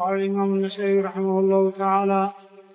قال الإمام النسائي رحمه الله تعالى: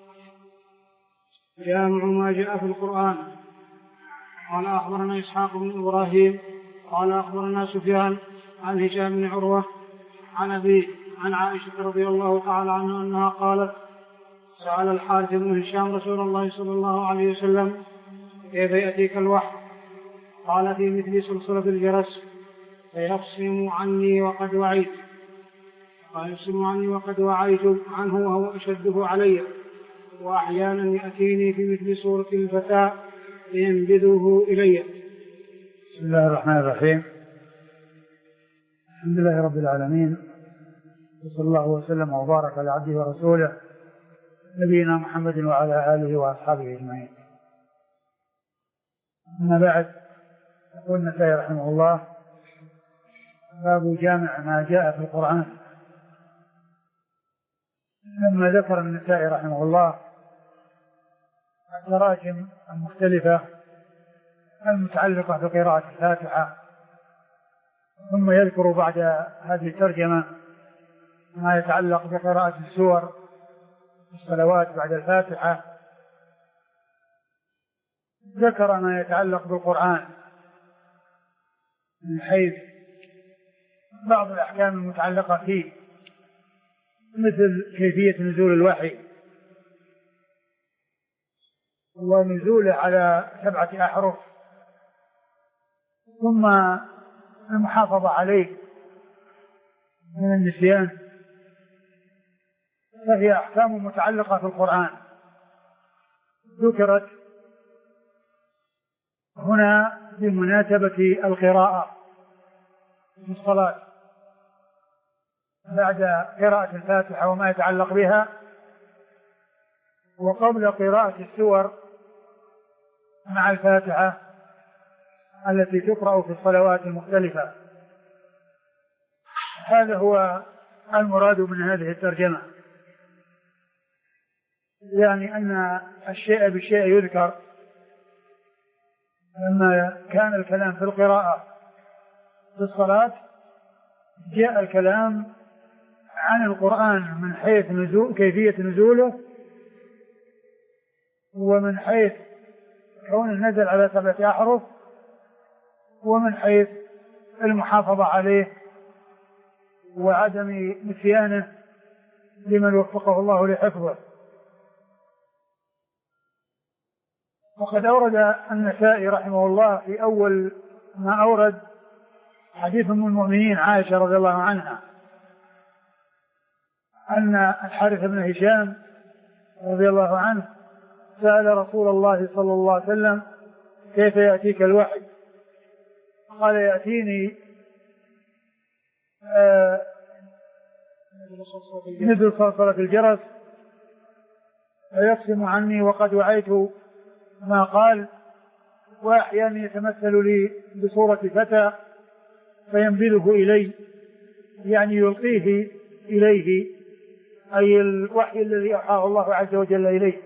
جامع ما جاء في القرآن. قال أخبرنا إسحاق بن إبراهيم قال أخبرنا سفيان عن هشام بن عروة عن أبيه عن عائشة رضي الله تعالى عنها أنها قالت: سأل الحارث بن هشام رسول الله صلى الله عليه وسلم: كيف يأتيك الوحي؟ قال: في مثل صلصلة الجرس، فيقسم عني وقد وعيت. قال: يقسم عني وقد وعيت عنه وهو أشده علي، وأحيانا يأتيني في مثل صورة الفتاة فينبذه إلي. بسم الله الرحمن الرحيم. الحمد لله رب العالمين، وصلى الله وسلم وبارك على عبده ورسوله نبينا محمد وعلى آله وأصحابه أجمعين. أما بعد، يقول النسائي رحمه الله: باب جامع ما جاء في القرآن. لما ذكر النسائي رحمه الله التراجم المختلفة المتعلقة بقراءة الفاتحة، ثم يذكر بعد هذه الترجمة ما يتعلق بقراءة السور الصلوات بعد الفاتحة، ذكر ما يتعلق بالقرآن من حيث بعض الأحكام المتعلقة فيه، مثل كيفية نزول الوحي ونزوله على 7 أحرف، ثم المحافظة عليه من النسيان. فهي أحكام متعلقة في القرآن ذكرت هنا بمناسبة القراءة في الصلاة بعد قراءة الفاتحة وما يتعلق بها، وقبل قراءة السور مع الفاتحة التي تقرأ في الصلوات المختلفة. هذا هو المراد من هذه الترجمة، يعني أن الشيء بالشيء يذكر. لما كان الكلام في القراءة في الصلاة، جاء الكلام عن القرآن من حيث كيفية نزوله، ومن حيث كونه نزل على 7 أحرف، ومن حيث المحافظة عليه وعدم نسيانه لمن وفقه الله لحفظه. وقد أورد النسائي رحمه الله في أول ما أورد حديث أم المؤمنين عائشة رضي الله عنها أن الحارث بن هشام رضي الله عنه سأل رسول الله صلى الله عليه وسلم: كيف يأتيك الوحي؟ قال: يأتيني مثل صلصلة الجرس، فيقسم عني وقد وعيت ما قال، وأحيانا يتمثل لي بصورة فتى فينبذه إلي، يعني يلقيه إليه، أي الوحي الذي أوحاه الله عز وجل إليه.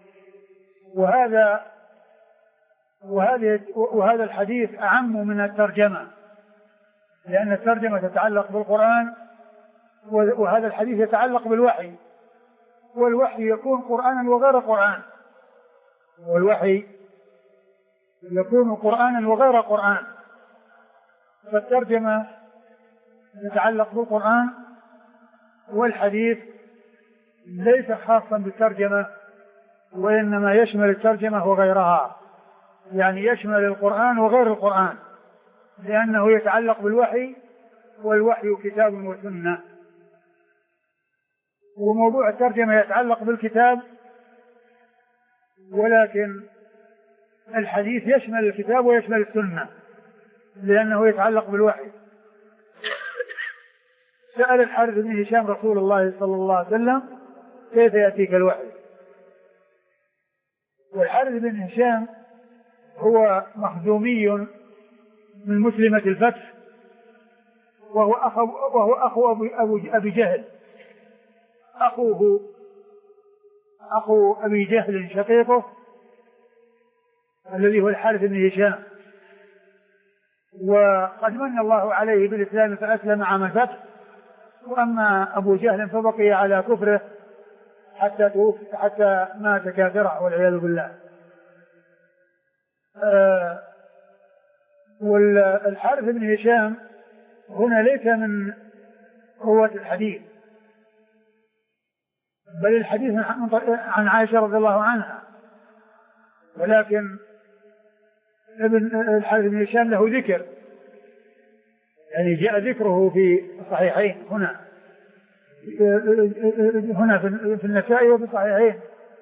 وهذا الحديث أعم من الترجمة، لأن الترجمة تتعلق بالقرآن، وهذا الحديث يتعلق بالوحي، والوحي يكون قرآنا وغير قرآن، والوحي يكون قرآنا وغير قرآن. فالترجمة تتعلق بالقرآن، والحديث ليس خاصا بالترجمة، وإنما يشمل الترجمة وغيرها، يعني يشمل القرآن وغير القرآن، لأنه يتعلق بالوحي، والوحي كتاب وسنة. وموضوع الترجمة يتعلق بالكتاب، ولكن الحديث يشمل الكتاب ويشمل السنة، لأنه يتعلق بالوحي. سأل الحارث بن هشام رسول الله صلى الله عليه وسلم: كيف يأتيك الوحي؟ والحارث بن هشام هو مخزومي من مسلمة الفتح، وهو أخو أبي جهل، أخو أبي جهل شقيقه الذي هو الحارث بن هشام. وقد من الله عليه بالإسلام فأسلم عام الفتح، وأما أبو جهل فبقي على كفره حتى مات كافرا والعياذ بالله. والحارث بن هشام هنا ليس من رواة الحديث، بل الحديث عن عائشة رضي الله عنها، ولكن ابن الحارث بن هشام له ذكر، يعني جاء ذكره في الصحيحين هنا في النسائي وفي الصحيحين،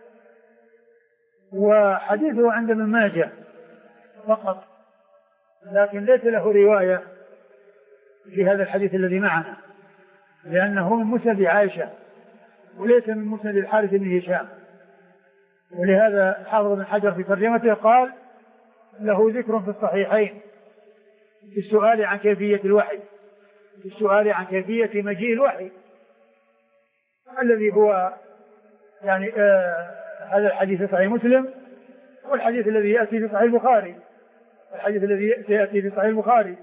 وحديثه عند ابن ماجه فقط، لكن ليس له رواية في هذا الحديث الذي معنا، لأنه من مسند عائشة وليس من مسند الحارث بن هشام. ولهذا الحافظ بن حجر في ترجمته قال له ذكر في الصحيحين في السؤال عن كيفية الوحي، في السؤال عن كيفية مجيء الوحي، الذي هو يعني هذا الحديث في صحيح مسلم، والحديث الذي يأتي في صحيح البخاري، الحديث الذي يأتي في صحيح البخاري.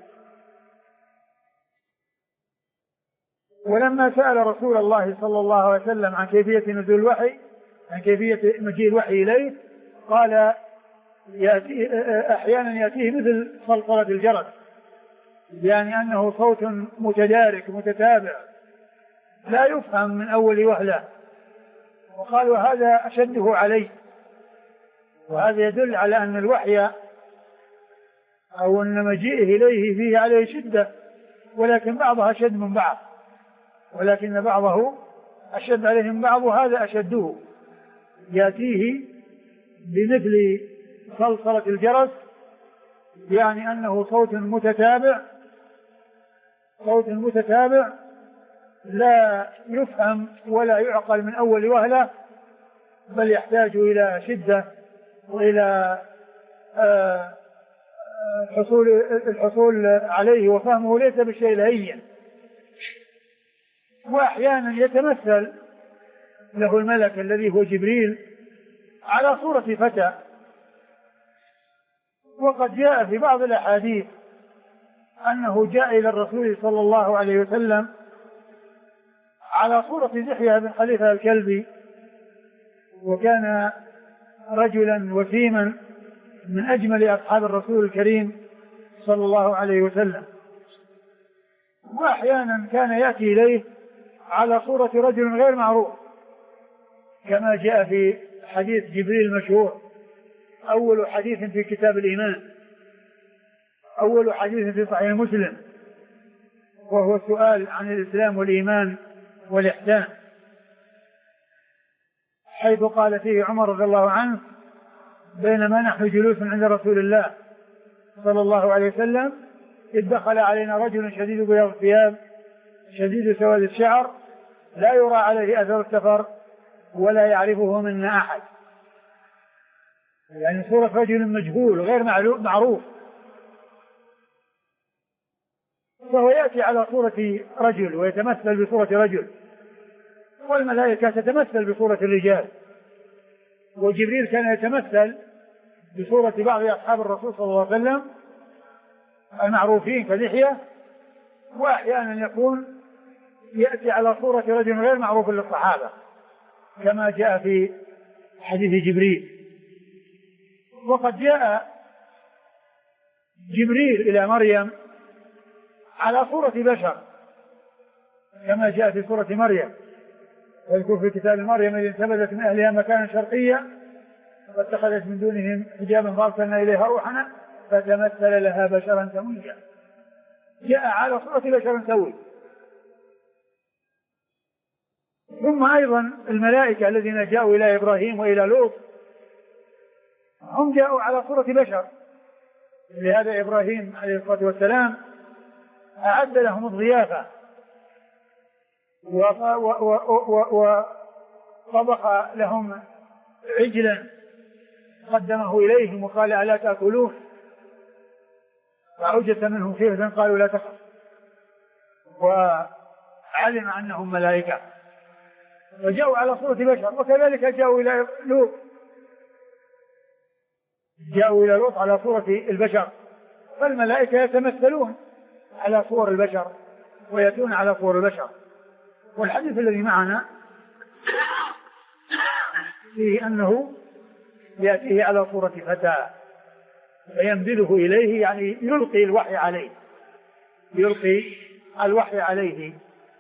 ولما سأل رسول الله صلى الله عليه وسلم عن كيفية نزول الوحي، عن كيفية مجيء الوحي إليه، قال أحيانا يأتيه مثل صلصلة الجرس، يعني أنه صوت متدارك متتابع لا يفهم من أول وهلة. وقال وهذا أشده عليه، وهذا يدل على أن الوحي أو أن مجيئه إليه فيه عليه شدة، ولكن بعضها أشد من بعض، ولكن بعضه أشد عليه من بعض، وهذا أشده، يأتيه بمثل صلصلة الجرس، يعني أنه صوت متتابع لا يفهم ولا يعقل من أول وهلة، بل يحتاج إلى شدة وإلى الحصول عليه، وفهمه ليس بالشيء الهين. وأحيانا يتمثل له الملك الذي هو جبريل على صورة فتى، وقد جاء في بعض الأحاديث أنه جاء إلى الرسول صلى الله عليه وسلم على صورة دحية بن خليفة الكلبي، وكان رجلا وسيما من أجمل أصحاب الرسول الكريم صلى الله عليه وسلم. وأحيانا كان يأتي إليه على صورة رجل غير معروف، كما جاء في حديث جبريل المشهور، أول حديث في كتاب الإيمان، أول حديث في صحيح مسلم، وهو السؤال عن الإسلام والإيمان والإحسان، حيث قال فيه عمر رضي الله عنه بينما نحن جلوس عند رسول الله صلى الله عليه وسلم إذ دخل علينا رجل شديد بياض الثياب شديد سواد الشعر لا يرى عليه أثر السفر ولا يعرفه منا أحد، يعني صورة رجل مجهول غير معروف، فهو يأتي على صورة رجل ويتمثل بصورة رجل، والملائكة تتمثل بصورة الرجال، وجبريل كان يتمثل بصورة بعض أصحاب الرسول صلى الله عليه وسلم المعروفين كدحية، وأحيانا يكون يأتي على صورة رجل غير معروف للصحابة كما جاء في حديث جبريل. وقد جاء جبريل إلى مريم على صورة بشر كما جاء في سورة مريم، ويذكر في كتاب مريم إذ انتبذت من أهلها مكانا شرقيا فاتخذت من دونهم حجابا فأرسلنا إليها روحنا فتمثل لها بشرا سويا، جاء على صورة بشر سوي. ثم أيضا الملائكة الذين جاءوا إلى إبراهيم وإلى لوط هم جاءوا على صورة بشر، لهذا إبراهيم عليه الصلاة والسلام أعد لهم الضيافة وطبخ لهم عجلا قدمه إليهم وقال ألا تأكلون، فأوجس منهم خيفة قالوا لا تخف، وعلم أنهم ملائكة وجاءوا على صورة بشر. وكذلك جاءوا إلى لوط، جاءوا إلى لوط على صورة البشر، فالملائكة يتمثلون على صور البشر ويأتون على صور البشر. والحديث الذي معنا فيه أنه يأتيه على صورة فتى فينبذه إليه، يعني يلقي الوحي عليه، يلقي الوحي عليه.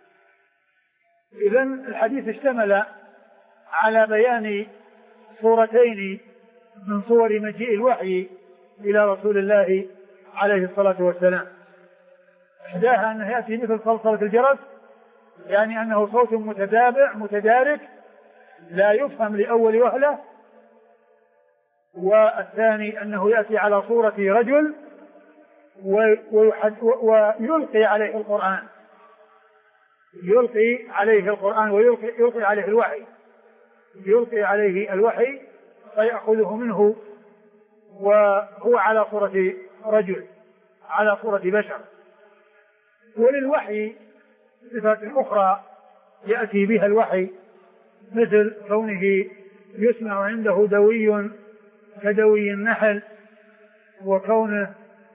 إذن الحديث اشتمل على بيان صورتين من صور مجيء الوحي إلى رسول الله عليه الصلاة والسلام. إحداها أنه يأتي مثل صلصلة الجرس، يعني أنه صوت متتابع متدارك لا يفهم لأول وهلة. والثاني أنه يأتي على صورة رجل ويلقي عليه القرآن، يلقي عليه القرآن ويلقي عليه الوحي، يلقي عليه الوحي فيأخذه منه وهو على صورة رجل، على صورة بشر. وللوحي صفات أخرى يأتي بها الوحي، مثل كونه يسمع عنده دوي كدوي النحل، وكونه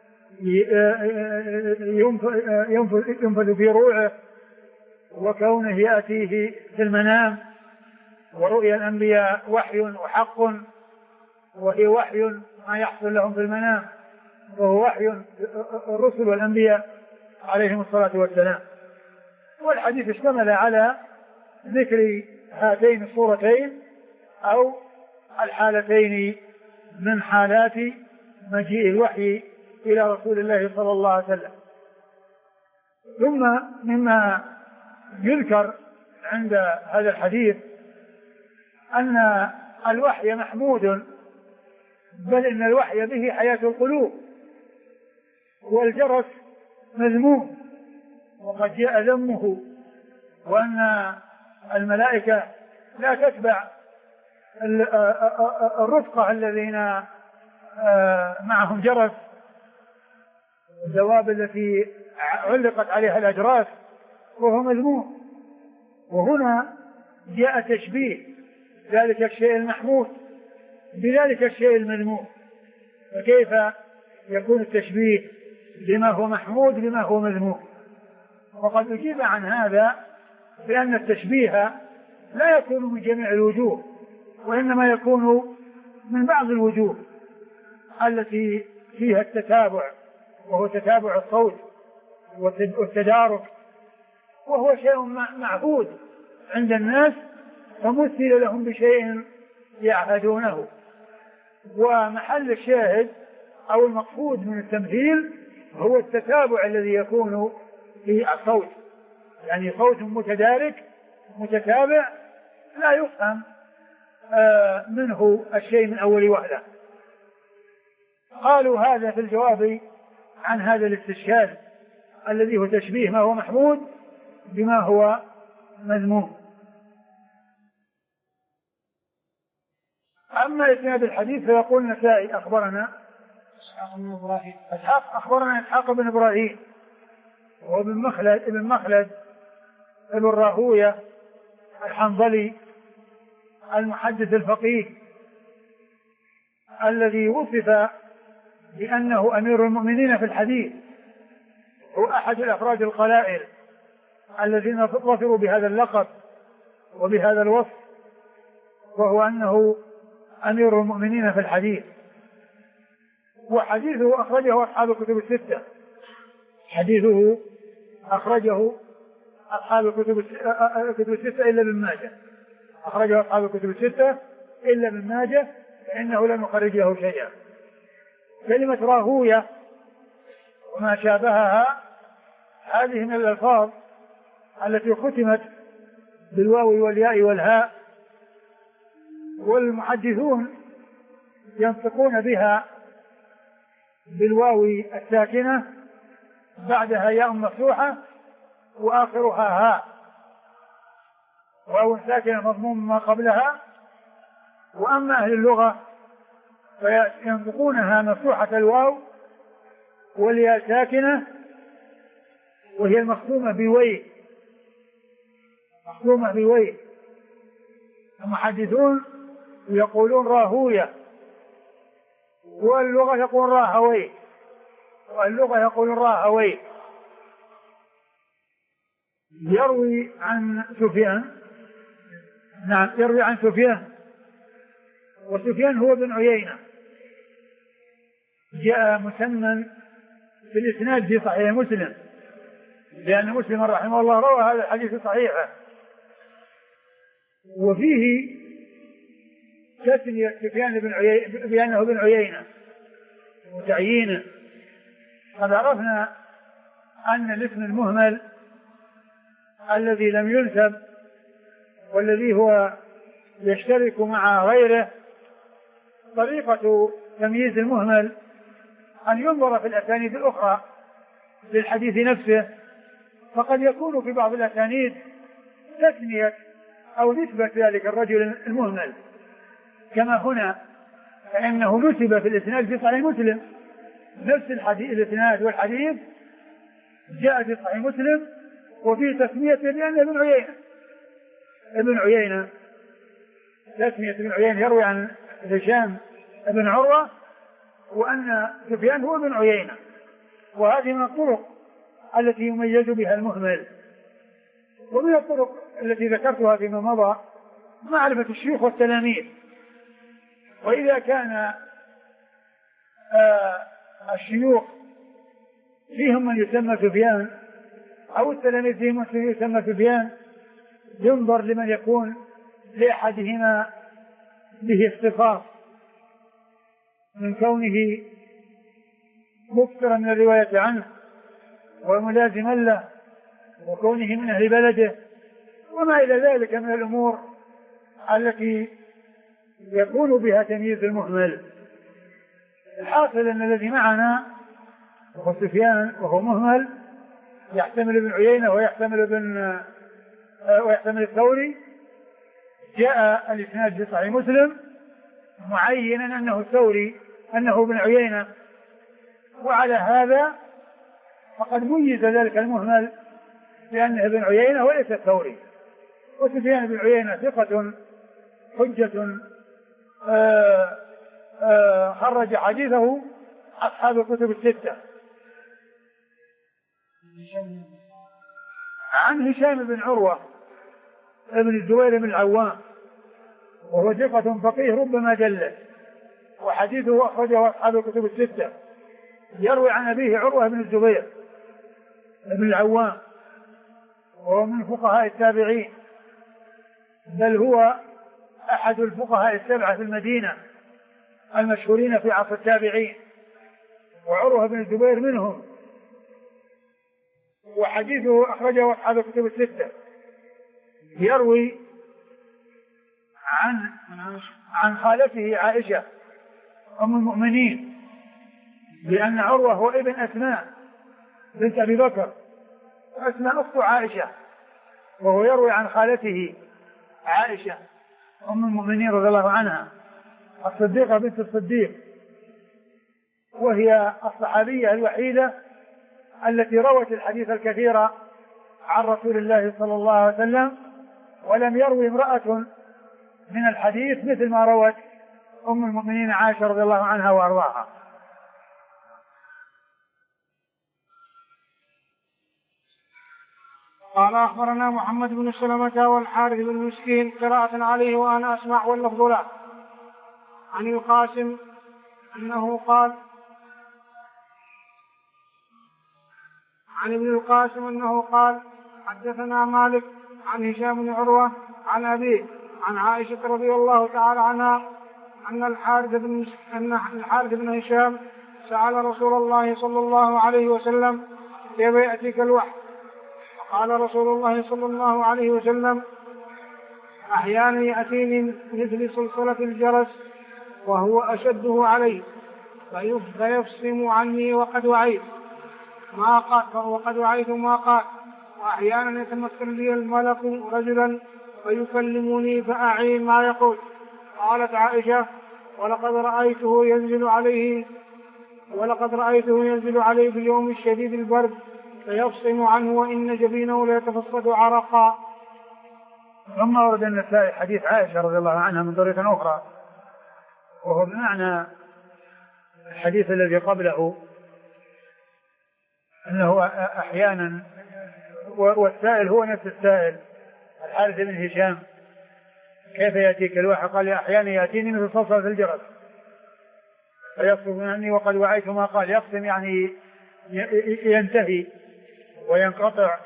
ينفذ في روعه، وكونه يأتيه في المنام. ورؤيا الأنبياء وحي وحق، وهي وحي ما يحصل لهم في المنام، وهو وحي الرسل والأنبياء عليهم الصلاة والسلام. والحديث اشتمل على ذكر هاتين الصورتين أو الحالتين من حالات مجيء الوحي إلى رسول الله صلى الله عليه وسلم. ثم مما يذكر عند هذا الحديث أن الوحي محمود، بل إن الوحي به حياة القلوب، والجرس مذموم وقد جاء ذمه، وأن الملائكة لا تتبع الرفقة الذين معهم جرس، الدواب التي علقت عليها الأجراس، وهو مذموم. وهنا جاء تشبيه ذلك الشيء المحمود بذلك الشيء المذموم، فكيف يكون التشبيه بما هو محمود بما هو مذموم؟ وقد أجيب عن هذا بأن التشبيه لا يكون من جميع الوجوه، وإنما يكون من بعض الوجوه التي فيها التتابع، وهو تتابع الصوت والتدارك، وهو شيء معهود عند الناس، فمثل لهم بشيء يعهدونه. ومحل الشاهد أو المقصود من التمثيل هو التتابع الذي يكون في الصوت، يعني صوت متدارك متتابع لا يفهم منه الشيء من أول وهلة. قالوا هذا في الجواب عن هذا الاستشكال الذي هو تشبيه ما هو محمود بما هو مذموم. أما إسناد الحديث فيقول النسائي أخبرنا إسحاق بن إبراهيم وابن مخلد ابن راهوية الحنظلي المحدث الفقيه الذي وصف بأنه أمير المؤمنين في الحديث، هو أحد الأفراد القلائل الذين ظفروا بهذا اللقب وبهذا الوصف، وهو أنه أمير المؤمنين في الحديث. وحديثه أخرجه أصحاب الكتب الستة، حديثه أخرجه أصحاب الكتب الستة إلا ابن ماجه، أخرجه أصحاب الكتب الستة إلا ابن ماجه، فإنه لم يخرج له شيئا. كلمة راهوية وما شابهها هذه من الألفاظ التي ختمت بالواو والياء والهاء، والمحدثون ينطقون بها بالواو الساكنة بعدها ياء مفتوحة وآخرها هاء، واو ساكنة مضموم ما قبلها. وأما أهل اللغة فينطقونها مفتوحة الواو والياء ساكنة، وهي المختومة بوي، مختومة بوي. المحدثون يقولون راهوية، واللغة يقول راهوي، واللغة يقول راهوي. يروي عن سفيان. نعم، يروي عن سفيان، وسفيان هو بن عيينة، جاء مسمى في الإسناد في صحيح مسلم، لأن مسلم رحمه الله روى هذا الحديث صحيحا، وفيه تسمية سفيان بن عيينة بأنه بن عيينة وتعيينه. قد عرفنا أن الاسم المهمل الذي لم ينسب والذي هو يشترك مع غيره، طريقة تمييز المهمل أن ينظر في الأسانيد الأخرى للحديث نفسه، فقد يكون في بعض الأسانيد تسمية أو نسبة ذلك الرجل المهمل، كما هنا فإنه نسب في الإسناد في صحيح مسلم نفس الحديث، الإسناد والحديث جاء في صحيح مسلم وفيه تسمية بأنه ابن عيينة. ابن عيينة، تسمية ابن عيينة يروي عن هشام بن عروة وأن سفيان هو ابن عيينة، وهذه من الطرق التي يميز بها المهمل. ومن الطرق التي ذكرتها فيما مضى معرفة الشيوخ والتلاميذ، وإذا كان الشيوخ فيهم من يسمى سفيان أو التلاميذ فيهم من يسمى سفيان، ينظر لمن يكون لأحدهما به اختصاص من كونه مكثرا من الرواية عنه وملازما له وكونه من أهل بلده وما إلى ذلك من الأمور التي يكون بها تمييز المهمل. الحاصل أن الذي معنا وهو سفيان وهو مهمل يحتمل ابن عيينة ويحتمل الثوري. جاء الإسناد في صحيح مسلم معينا أنه الثوري أنه ابن عيينة، وعلى هذا فقد ميز ذلك المهمل لأنه ابن عيينة وليس الثوري. وسفيان بن عيينة ثقة حجة خرج حديثه أصحاب الكتب الستة. عن هشام بن عروة ابن الزبير بن العوام وهو ثقة فقيه ربما جلس، وحديثه أخرجه أصحاب الكتب الستة. يروي عن أبيه عروة بن الزبير بن العوام وهو من فقهاء التابعين، بل هو أحد الفقهاء السبعة في المدينة المشهورين في عصر التابعين، وعروة بن الزبير منهم، وحديثه أخرجه أصحاب الكتب الستة. يروي عن خالته عائشة أم المؤمنين، لأن عروة هو ابن أسماء بنت أبي بكر، أسماء أخت عائشة، وهو يروي عن خالته عائشة أم المؤمنين رضي الله عنها الصديقة بنت الصديق، وهي الصحابية الوحيدة التي روت الحديث الكثير عن رسول الله صلى الله عليه وسلم، ولم يروي امرأة من الحديث مثل ما روت أم المؤمنين عائشة رضي الله عنها وأرضاها. قال أخبرنا محمد بن سلمة والحارث بن مسكين قراءة عليه وأنا أسمع واللفظ له. عن القاسم أنه قال عن ابن القاسم أنه قال حدثنا مالك عن هشام بن عروة عن أبيه عن عائشة رضي الله تعالى عنها أن الحارث بن هشام سأل رسول الله صلى الله عليه وسلم كيف يأتيك الوحي؟ قال رسول الله صلى الله عليه وسلم أحيانا يأتيني مثل صلصلة الجرس وهو أشده عليه فيفصم عني وقد وعيت ما قال وأحيانا يتمثل لي الملك رجلا فيكلمني فأعي ما يقول. قالت عائشة ولقد رأيته ينزل عليه في يوم الشديد البرد فيفصم عنه وإن جبينه ليتفصد عرقا. ثم ورد النسائي حديث عائشة رضي الله عنها من طريقة أخرى وهو بمعنى الحديث الذي قبله، أنه أحيانا والسائل هو نفس السائل الحارث بن هشام: كيف يأتيك الوحي؟ قال: أحيانا يأتيني مثل صلصلة الجرس فيقسم عني وقد وعيت ما قال. يقسم يعني ينتهي وينقطع،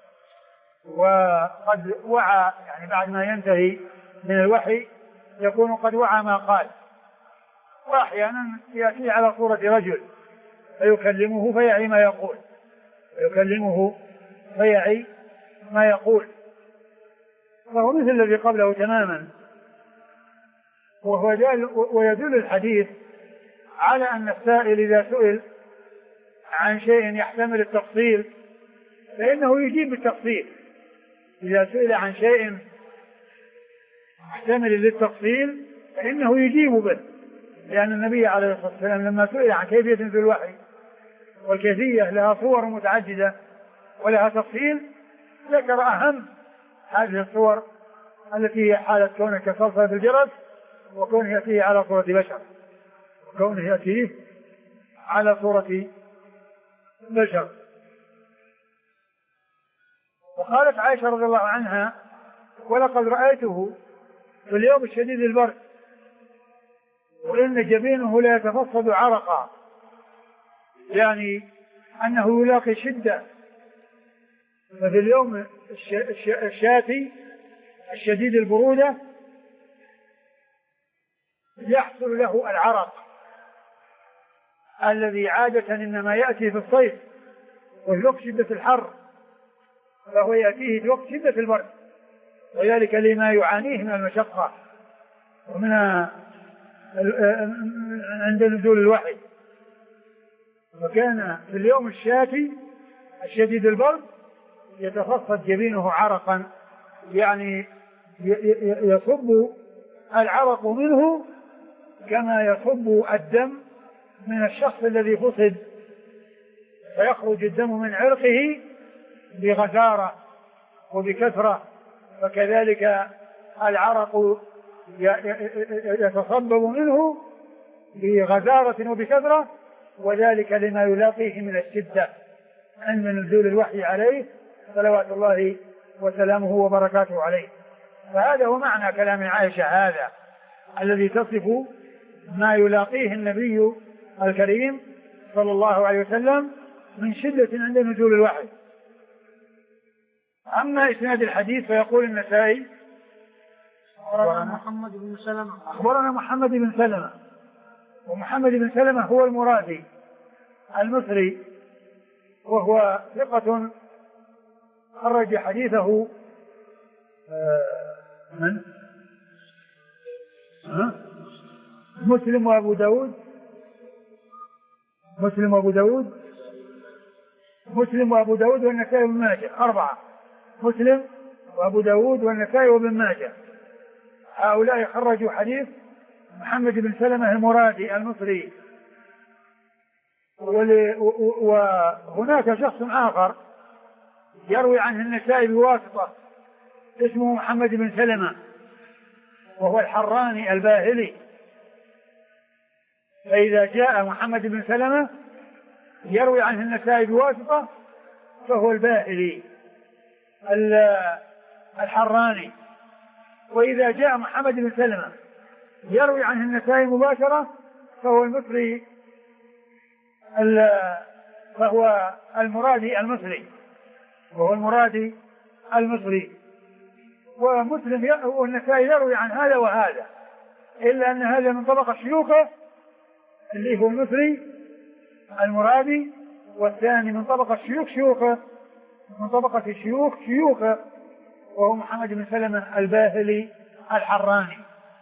وقد وعى يعني بعد ما ينتهي من الوحي يكون قد وعى ما قال. وأحيانا يأتي على صورة رجل فيكلمه فيعي ما يقول، فهو مثل الذي قبله تماما. ويدل الحديث على أن السائل إذا سئل عن شيء يحتمل التفصيل فإنه يجيب بالتفصيل. إذا سئل عن شيء يحتمل للتفصيل فإنه يجيب به، لأن النبي عليه الصلاة والسلام لما سئل عن كيفية نزول الوحي والكيفية لها صور متعددة ولها تفصيل، ذكر أهم هذه الصور التي هي حالة كونه كصلصلة الجرس، وكونه يأتيه على صورة بشر. وقالت عائشة رضي الله عنها: ولقد رأيته في اليوم الشديد البرد وإن جبينه لا يتفصد عرقا، يعني أنه يلاقي شدة. ففي اليوم الشاتي الشديد البرودة يحصل له العرق الذي عادة إنما يأتي في الصيف وفي وقت شدة الحر، فهو يأتيه في وقت شدة البرد، وذلك لما يعانيه من المشقة ومن عند نزول الوحي. وكان في اليوم الشاتي الشديد البرد يتفصد جبينه عرقا، يعني يصب العرق منه كما يصب الدم من الشخص الذي فصد، فيخرج الدم من عرقه بغزارة وبكثرة، فكذلك العرق يتصبب منه بغزارة وبكثرة، وذلك لما يلاقيه من الشدة عند نزول الوحي عليه صلوات الله وسلامه وبركاته عليه. فهذا هو معنى كلام عائشة هذا الذي تصف ما يلاقيه النبي الكريم صلى الله عليه وسلم من شدة عند نزول الوحي. أما إسناد الحديث فيقول النسائي: أخبرنا محمد بن سلمة. ومحمد بن سلمة هو المرادي المصري، وهو ثقة خرج حديثه مسلم وأبو داود والنسائي وابن ماجه، 4: مسلم وأبو داود والنسائي وابن ماجه. هؤلاء خرجوا حديث محمد بن سلمة المرادي المصري. وهناك شخص آخر يروي عنه النسائي بواسطة اسمه محمد بن سلمة، وهو الحراني الباهلي. فإذا جاء محمد بن سلمة يروي عنه النسائي بواسطة فهو الباهلي الحراني. وإذا جاء محمد بن سلمة يروي عنه النسائي مباشرة فهو المصري، فهو المرادي المصري. ومسلم والنسائي يروي عن هذا وهذا، إلا أن هذا من طبقة شيوخه اللي هو المصري المرادي، والثاني من طبقة شيوخه من طبقة شيوخه وهو محمد بن سلمة الباهلي الحراني،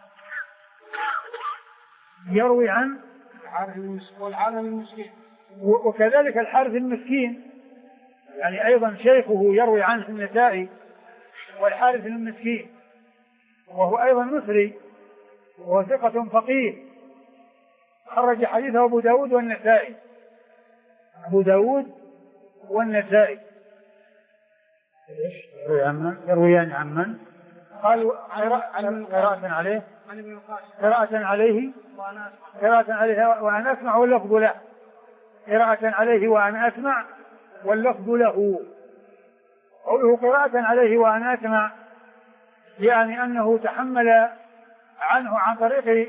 يروي عن والعالم المسكين. وكذلك الحارث المسكين، يعني أيضا شيخه يروي عنه النسائي، والحارث المسكين وهو أيضا مصري وهو ثقة فقيه، خرج حديثه أبو داود والنسائي. يرويان عن من؟ قالوا قراءة عليه وأنا أسمع واللفظ له، قراءة عليه وأنا أسمع واللفظ له. قوله قراءة عليه وأنا أسمع يعني أنه تحمل عنه عن طريق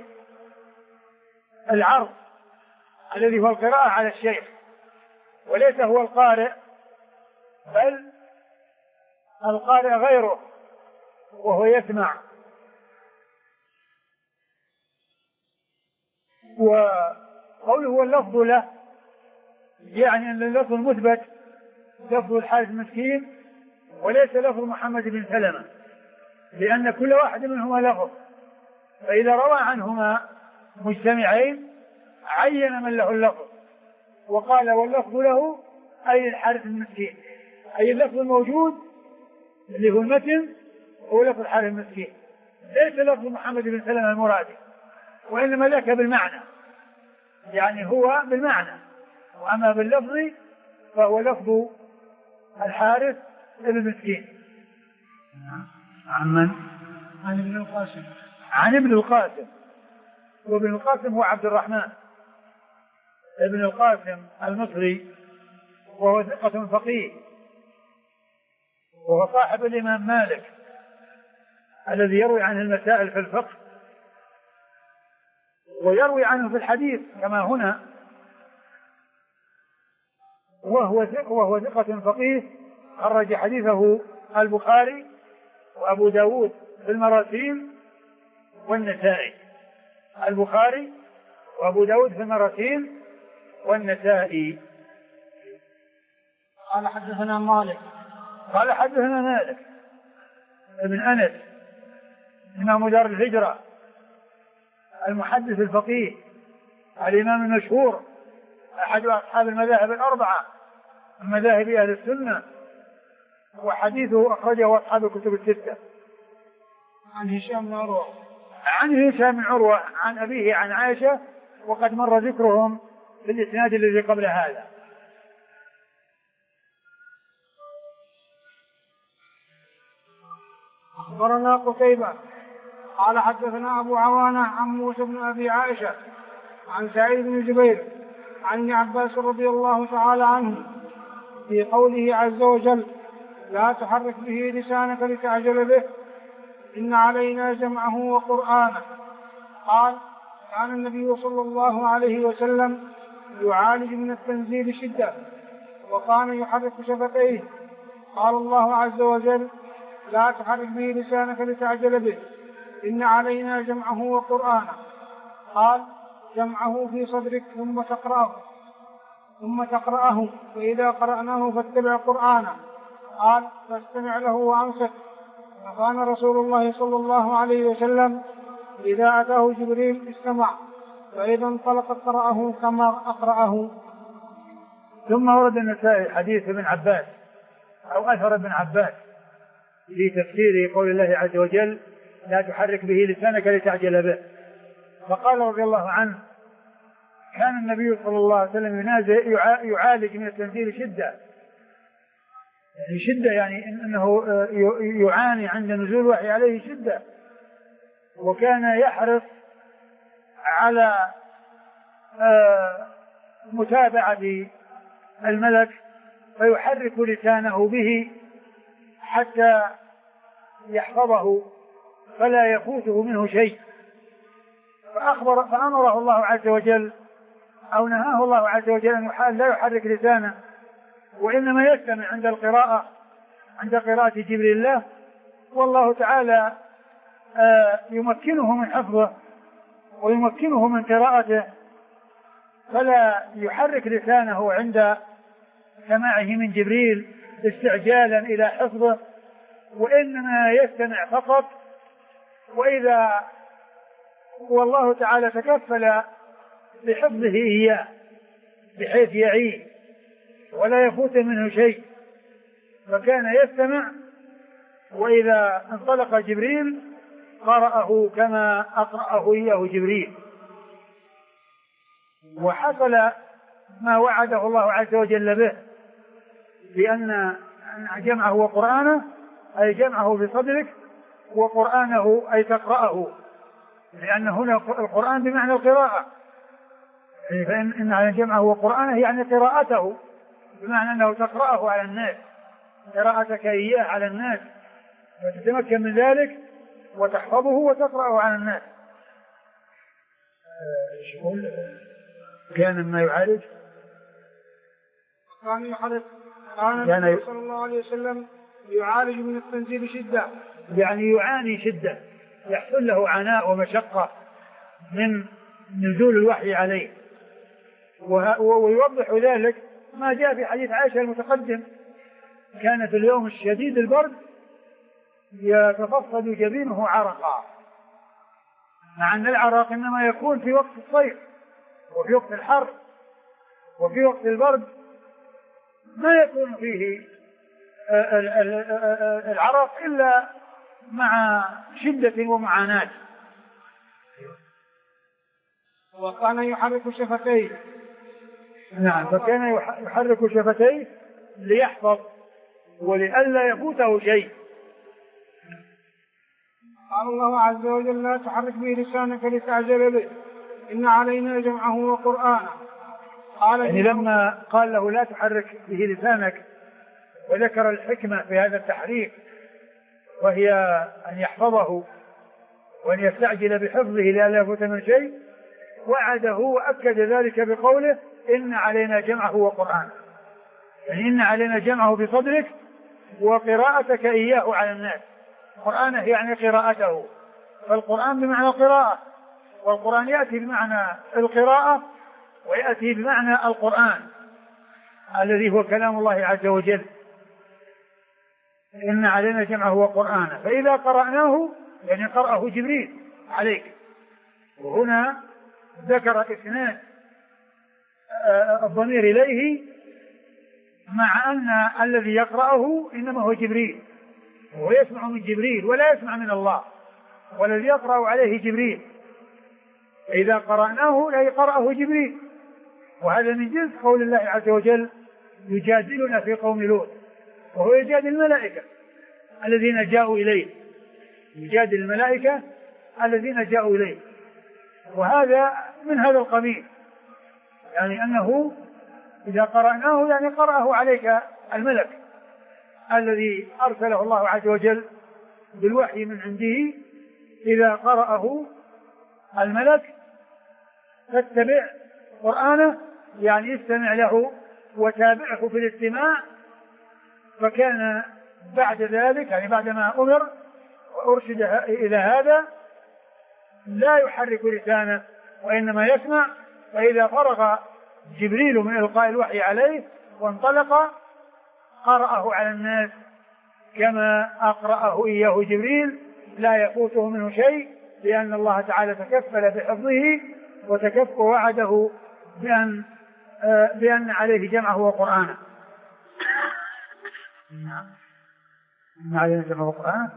العرض الذي هو القراءة على الشيخ، وليس هو القارئ بل القارئ غيره وهو يسمع. وقوله واللفظ له يعني أن اللفظ المثبت لفظ الحارث المسكين وليس لفظ محمد بن سلمة، لأن كل واحد منهما لفظ، فإذا روى عنهما مجتمعين عين من له اللفظ وقال واللفظ له أي الحارث المسكين، أي اللفظ الموجود اللي هو المتن هو لفظ الحارث المسكين، ليس لفظ محمد بن سلمة المرادي، وإنما لك بالمعنى، يعني هو بالمعنى، وأما باللفظ فهو لفظ الحارث المسكين. عن من؟ عن ابن القاسم. عن ابن القاسم، وابن القاسم هو عبد الرحمن ابن القاسم المصري، وهو ثقة فقيه، وهو صاحب الإمام مالك الذي يروي عنه المسائل في الفقه ويروي عنه في الحديث كما هنا، وهو ثقة فقيه، خرج حديثه البخاري وأبو داود في المراسيل والنسائي، البخاري وأبو داود في المراسيل والنسائي. قال حدثنا مالك قال حدثنا مالك ابن أنس إمام دار الهجرة المحدث الفقيه الإمام المشهور أحد أصحاب المذاهب الأربعة من مذاهب أهل السنة، وحديثه أخرجه أصحاب الكتب الستة. عن هشام بن عروة. عن هشام بن عروة عن أبيه عن عائشة، وقد مر ذكرهم في الإسناد الذي قبل هذا. أخبرنا قتيبة قال حدثنا أبو عوانة عن موسى بن أبي عائشة عن سعيد بن جبير عن ابن عباس رضي الله تعالى عنه في قوله عز وجل لا تحرك به لسانك لتعجل به إن علينا جمعه وقرآنه. قال كان النبي صلى الله عليه وسلم يعالج من التنزيل شدة وكان يحرك شفتيه. قال الله عز وجل لا تحرك به لسانك لتعجل به إن علينا جمعه وقرآنه. قال جمعه في صدرك ثم تقرأه فإذا قرأناه فاتبع قرآنه. قال فاستمع له وأنصت. فكان رسول الله صلى الله عليه وسلم إذا أتاه جبريل استمع فإذا انطلق قرأه كما أقرأه. ثم ورد النسائي حديث ابن عباس أو أثر ابن عباس في تفسير قول الله عز وجل لا تحرك به لسانك لتعجل به، فقال رضي الله عنه كان النبي صلى الله عليه وسلم يعالج من التنزيل شدة، يعني شدة يعني إنه يعاني عند نزول الوحي عليه شدة، وكان يحرص على متابعة الملك فيحرك لسانه به حتى يحفظه فلا يفوته منه شيء. فأمره الله عز وجل أو نهاه الله عز وجل أن لا يحرك لسانه، وإنما يستمع عند القراءة عند قراءة جبريل الله، والله تعالى يمكنه من حفظه ويمكنه من قراءته، فلا يحرك لسانه عند سماعه من جبريل استعجالا إلى حفظه، وإنما يستمع فقط. وإذا والله تعالى تكفل بحفظه إياه بحيث يعيه ولا يفوت منه شيء، فكان يستمع، وإذا انطلق جبريل قرأه كما أقرأه إياه جبريل. وحصل ما وعده الله عز وجل به، لأن جمعه وقرآنه أي جمعه في صدرك، وقرآنه أي تقرأه، لأن هنا القرآن بمعنى القراءة، فإن جمعه وقرآنه يعني قراءته، بمعنى أنه تقرأه على الناس قراءتك إياه على الناس وتتمكن من ذلك وتحفظه وتقرأه على الناس. كان ما يعالج كان النبي صلى الله عليه وسلم يعالج من التنزيل شدة، يعني يعاني شدة، يحصل له عناء ومشقة من نزول الوحي عليه. ويوضح ذلك ما جاء في حديث عائشة المتقدم: كان في اليوم الشديد البرد يتفصد جبينه عرقا، مع أن العرق إنما يكون في وقت الصيف وفي وقت الحر، وفي وقت البرد ما يكون فيه العرق إلا مع شدة ومعاناة. وكان يحرك شفتيه. نعم، فكان يحرك شفتيه ليحفظ ولئلا يفوته شيء. قال الله عز وجل: لا تحرك به لسانك لتعجل به إن علينا جمعه وقرآنه. يعني لما قال له لا تحرك به لسانك وذكر الحكمة في هذا التحريك وهي أن يحفظه وأن يستعجل بحفظه لئلا يفوت من شيء، وعده وأكد ذلك بقوله: إن علينا جمعه وقرآنه. يعني إن علينا جمعه بصدرك وقراءتك إياه على الناس. قرآنه يعني قراءته، فالقرآن بمعنى القراءة، والقرآن يأتي بمعنى القراءة ويأتي بمعنى القرآن الذي هو كلام الله عز وجل. إن علينا جمعه وقرآنه، فإذا قرأناه يعني قرأه جبريل عليك. وهنا ذكر إسناد الضمير إليه، مع أن الذي يقرأه إنما هو جبريل، وهو يسمع من جبريل ولا يسمع من الله، والذي يقرأ عليه جبريل. إذا قرأناه لا يقرأه جبريل، وهذا من جنس قول الله عز وجل: يجادلنا في قوم لوط، وهو يجادل الملائكة الذين جاءوا إليه، يجادل الملائكة الذين جاءوا إليه. وهذا من هذا القبيل، يعني أنه إذا قرأناه يعني قرأه عليك الملك الذي أرسله الله عز وجل بالوحي من عنده. إذا قرأه الملك فاتبع قرآنه، يعني استمع له وتابعه في الاستماع. فكان بعد ذلك يعني بعدما أمر وأرشد إلى هذا لا يحرك لسانه وإنما يسمع. فإذا فرغ جبريل من إلقاء الوحي عليه وانطلق قرأه على الناس كما أقرأه إياه جبريل، لا يفوته منه شيء، لأن الله تعالى تكفل بحفظه ووعده بأن عليه جمعه وقرآنه. إن علينا جمعه وقرآنه.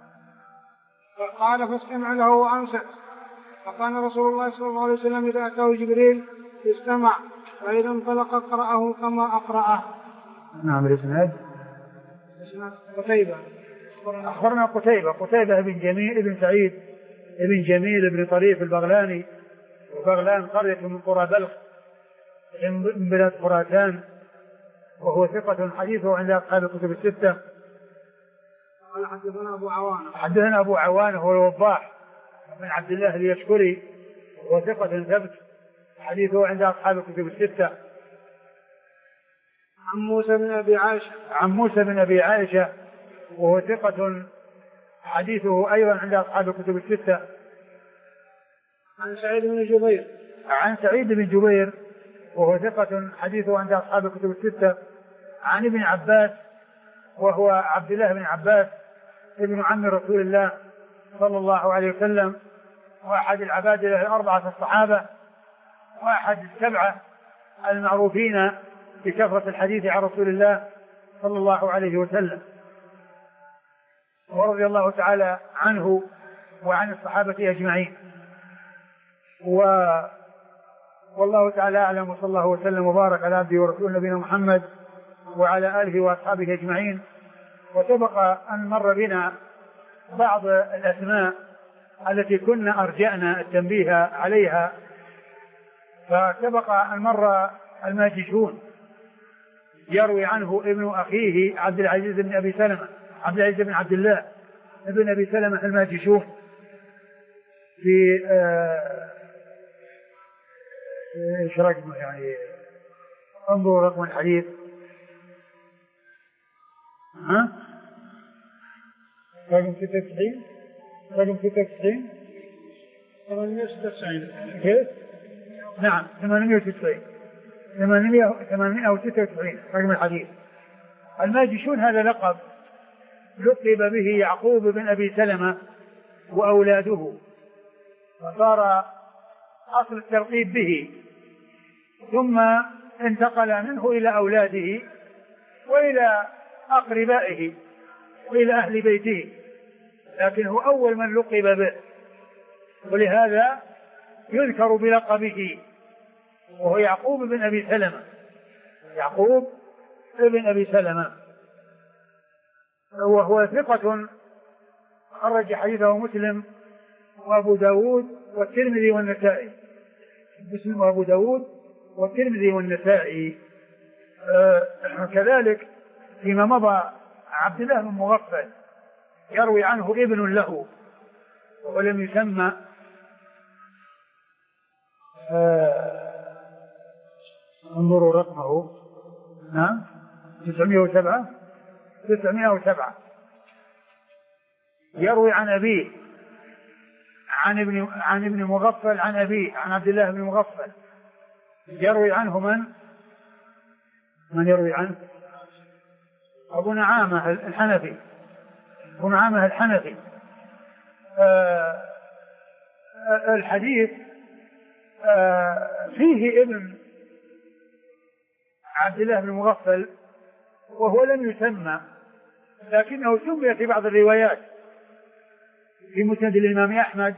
فقال: فاستمع له وأنصت. فكان رسول الله صلى الله عليه وسلم إذا أتاه جبريل استمع، فإذا انطلق قرأه كما أقرأه. نعم. الإسناد قتيبة. أخبرنا قتيبة بن جميل بن سعيد بن جميل بن طريف البغلاني، وبغلان قرية من قرى بلخ من بلاد خراسان، وهو ثقة حديثه عند أصحاب الكتب الستة. قال: حدثنا أبو عوان هو الوضاح بن عبد الله اليشكري، وهو ثقة ثبت حديثه عند أصحاب الكتب الستة. عن موسى بن أبي عائشة وهو ثقة حديثه أيضا عند أصحاب الكتب الستة. عن سعيد بن جبير وهو ثقة حديثه عند أصحاب الكتب الستة. عن ابن عباس وهو عبد الله بن عباس ابن عم رسول الله صلى الله عليه وسلم، وأحد العبادلة الأربعة الصحابة، وأحد السبعة المعروفين بكثرة الحديث عن رسول الله صلى الله عليه وسلم، ورضي الله تعالى عنه وعن الصحابة أجمعين. والله تعالى أعلم، وصلى الله وسلم وبارك على عبده ورسوله نبينا محمد وعلى آله وأصحابه أجمعين. وسبق أن مر بنا بعض الأسماء التي كنا أرجأنا التنبيه عليها، فسبق أن مر الماجشون يروي عنه ابن أخيه عبد العزيز بن أبي سلمة، عبد العزيز بن عبد الله ابن أبي سلمة الماجشون في ايش رقمه يعني انظروا رقم الحديث رقم 96 896 كيف؟ نعم 896 رقم الحديث. الماجشون هذا لقب لقب به يعقوب بن أبي سلمة وأولاده، وصار أصل الترقيب به، ثم انتقل منه إلى أولاده وإلى أقربائه وإلى أهل بيته، لكنه أول من لقب به، ولهذا يذكر بلقبه، وهو يعقوب بن أبي سلمة، يعقوب بن أبي سلمة، وهو ثقة خرج حديثه مسلم وأبو داود والترمذي والنسائي، مسلم وأبو داود والترمذي والنسائي. كذلك فيما مضى عبد الله بن مغفل يروي عنه ابن له ولم يسمى، انظروا رقمه، نعم 907 يروي عن أبيه عن ابن مغفل عن أبيه عن عبد الله بن مغفل. يروي عنه من يروي عنه؟ أبو نعامة الحنفي، أبو نعامة الحنفي. الحديث فيه ابن عبد الله بن مغفل وهو لم يسمى، لكنه سمي في بعض الروايات في مسند الإمام أحمد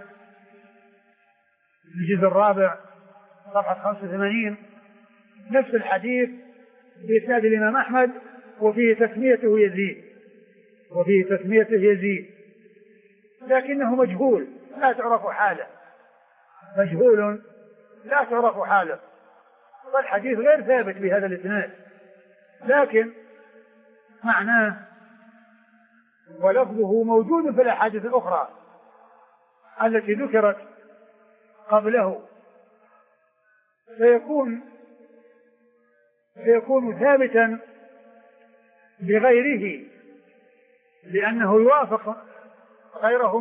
الجزء الرابع صفحة 85 نفس الحديث بإسناد الإمام أحمد، وفيه تسميته يزيد، لكنه مجهول لا تعرف حاله، مجهول لا تعرف حاله، والحديث غير ثابت بهذا الإسناد، لكن معناه ولفظه موجود في الأحاديث الأخرى التي ذكرت قبله، فيكون ثابتا بغيره، لأنه يوافق غيره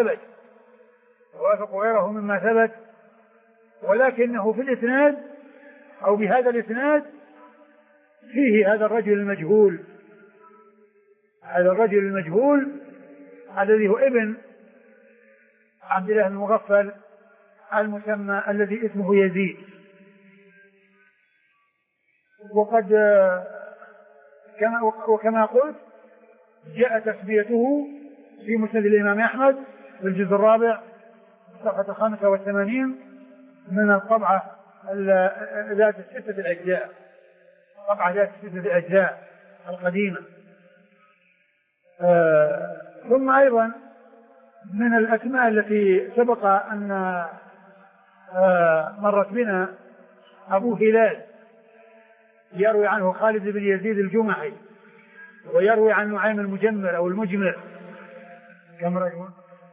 مما ثبت، ولكنه في الإسناد أو بهذا الإسناد فيه هذا الرجل المجهول الذي هو ابن عبد الله بن مغفل المسمى الذي اسمه يزيد. وكما قلت جاء تسميته في مسند الإمام أحمد في الجزء الرابع صفحة 85 من الطبعة ذات 6 أجزاء، طبعة ذات 6 أجزاء القديمة. ثم أيضا من الأسماء التي سبق أن مرت بنا أبو هلال يروي عنه خالد بن يزيد الجمحي، ويروي عن نعيم المجمر أو المجمر. كم رقم؟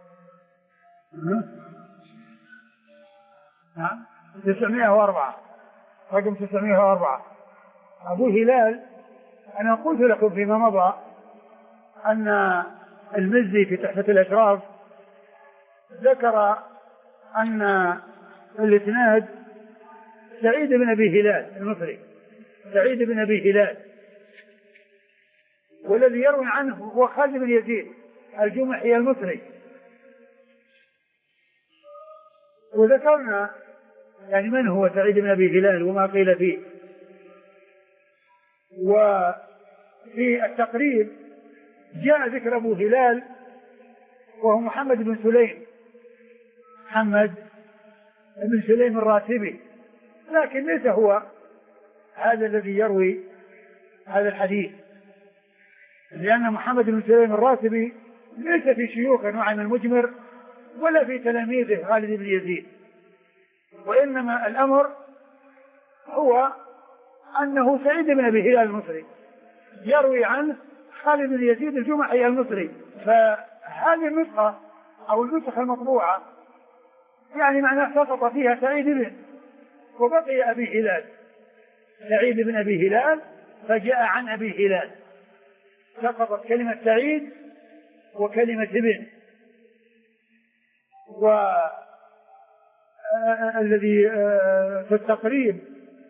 نعم 904 رقم 904. أبو هلال أنا قلت لكم فيما مضى أن المزي في تحفة الأشراف ذكر أن الإسناد سعيد بن أبي هلال المصري، سعيد بن أبي هلال، والذي يروي عنه هو خالد بن يزيد الجمحي المصري. وذكرنا يعني من هو سعيد بن أبي هلال وما قيل فيه. وفي التقريب جاء ذكر أبو هلال وهو محمد بن سليم الراتبي، لكن ليس هو هذا الذي يروي هذا الحديث، لأن محمد بن سليم الراتبي ليس في شيوخ نعيم المجمر ولا في تلاميذه خالد بن يزيد، وإنما الأمر هو أنه سعيد بن أبي هلال المصري، يروي عنه خالد بن يزيد الجمحي المصري. فهذه النسخة أو النسخة المطبوعة يعني معناه سقط فيها سعيد بن وبقي أبي هلال، سعيد بن أبي هلال فجاء عن أبي هلال، سقطت كلمة سعيد وكلمة ابن. والذي في التقريب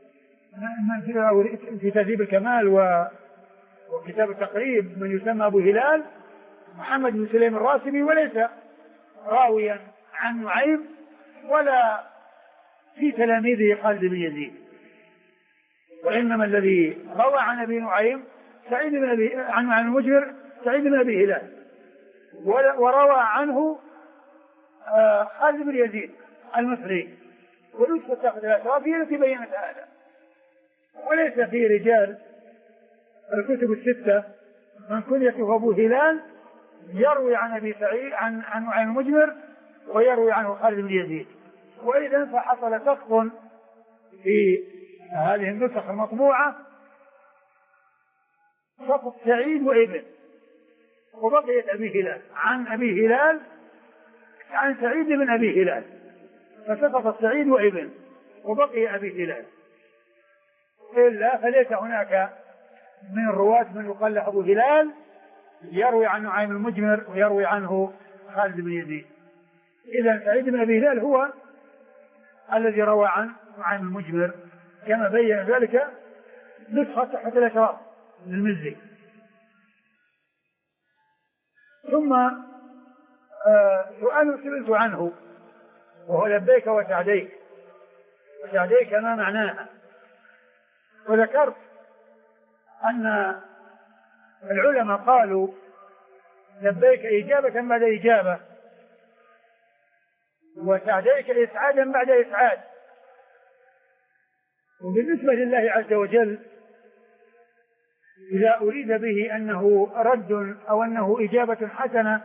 في تهذيب الكمال وكتاب التقريب من يسمى أبو هلال محمد بن سليم الراسبي، وليس راويا عن نعيم ولا في تلاميذه خالد بن يزيد، وإنما الذي روى عن أبي نعيم سعيد بن أبي عن المجمر سعيد بن أبي هلال، وروى عنه خالد بن يزيد المصري. ونسخة تأخذ الأشراف هي التي بينت هذا، وليس في رجال الكتب الستة من كنيته أبو هلال يروي عن أبي سعيد عن نعيم المجمر ويروي عنه خالد بن يزيد. وإذا فحصل سقط في هذه النسخ المطبوعة، سقط سعيد وابن، وبقيت أبي هلال عن أبي هلال عن سعيد بن أبي هلال، فسقط سعيد وابن وبقي أبي هلال. إلا فليس هناك من الرواة من يقال له أبو هلال يروي عن نعيم المجمر ويروي عنه خالد بن يزيد. إذا سعيد بن أبي هلال هو الذي روى عن نعيم المجمر كما بين ذلك نسخة تحت الأشراف للمزي. ثم سؤال سئلت عنه وهو لبيك وسعديك، وسعديك ما معناها، وذكرت أن العلماء قالوا لبيك إجابة بعد إجابة، وسعديك إسعادا بعد إسعاد. وبالنسبة لله عز وجل إذا أريد به أنه رد أو أنه إجابة حسنة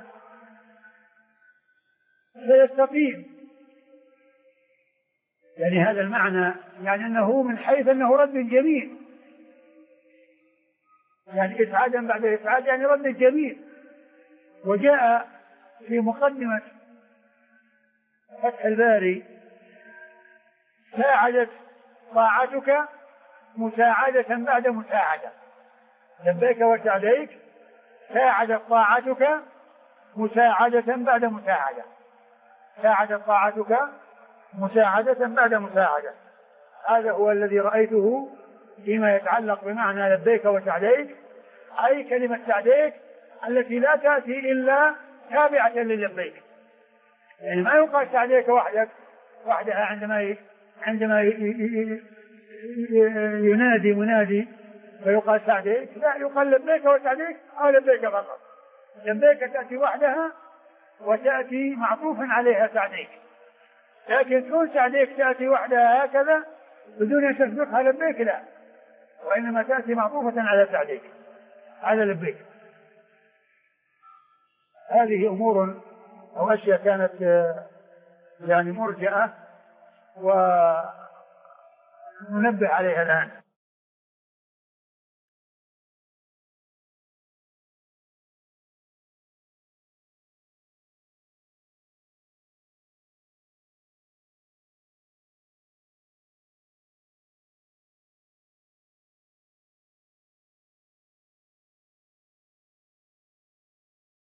فيستقيم، يعني هذا المعنى، يعني أنه من حيث أنه رد جميل، يعني إسعادا بعد إسعاد يعني رد جميل. وجاء في مقدمة فتح الباري ساعدت طاعتك مساعدة بعد مساعدة، لبيك وسعديك ساعدت طاعتك مساعدة بعد مساعدة، ساعدت طاعتك مساعدة بعد مساعدة. هذا هو الذي رأيته فيما يتعلق بمعنى لبيك وسعديك، أي كلمة سعديك التي لا تأتي إلا تابعة للبيك، يعني ما يقال سعديك وحدها عندما ينادي منادي فيقال سعديك، لا، يقال لبيك وسعديك أو لبيك فقط. لبيك تأتي وحدها وتأتي معطوفا عليها سعديك، لكن تكون سعديك تأتي وحدها هكذا بدون أن تسبقها لبيك لا، وإنما تأتي معطوفة على سعديك، على لبيك. هذه أمور أو أشياء كانت يعني مرجئة وننبه عليها الآن.